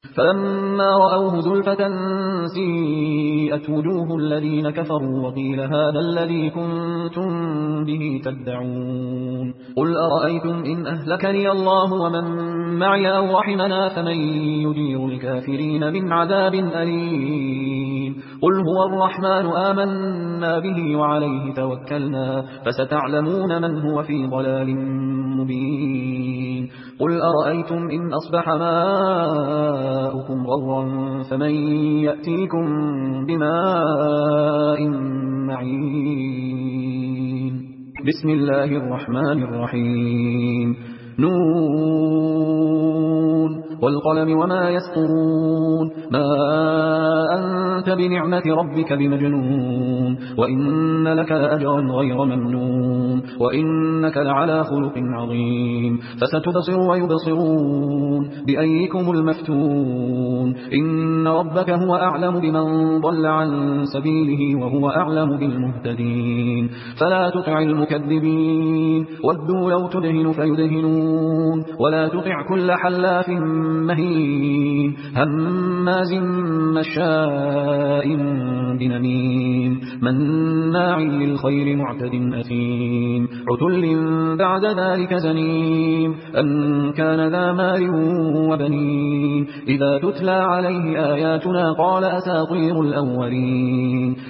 فلما رأوه زلفة سيئت وجوه الذين كفروا وقيل هذا الذي كنتم به تدعون قل أرأيتم إن أهلكني الله ومن معي أو رحمنا فمن يجير الكافرين من عذاب أليم قل هو الرحمن آمنا به وعليه توكلنا فستعلمون من هو في ضلال مبين قل أرأيتم إن أصبح ماؤكم غورا فمن يأتيكم بماء معين بسم الله الرحمن الرحيم نون والقلم وما يسطرون ما أنت بنعمة ربك بمجنون وإن لك لأجرا غير ممنون وإنك لعلى خلق عظيم فستبصر ويبصرون بأيكم المفتون إن ربك هو أعلم بمن ضل عن سبيله وهو أعلم بالمهتدين فلا تطع المكذبين ودوا لو تدهن فيدهنون ولا تطع كل حلاف مهين هماز مشاء بنميم مناع للخير معتد أثيم عتل بعد ذلك زنيم أن كان ذا مال وبنين إذا تتلى عليه آياتنا قال أساطير الأولين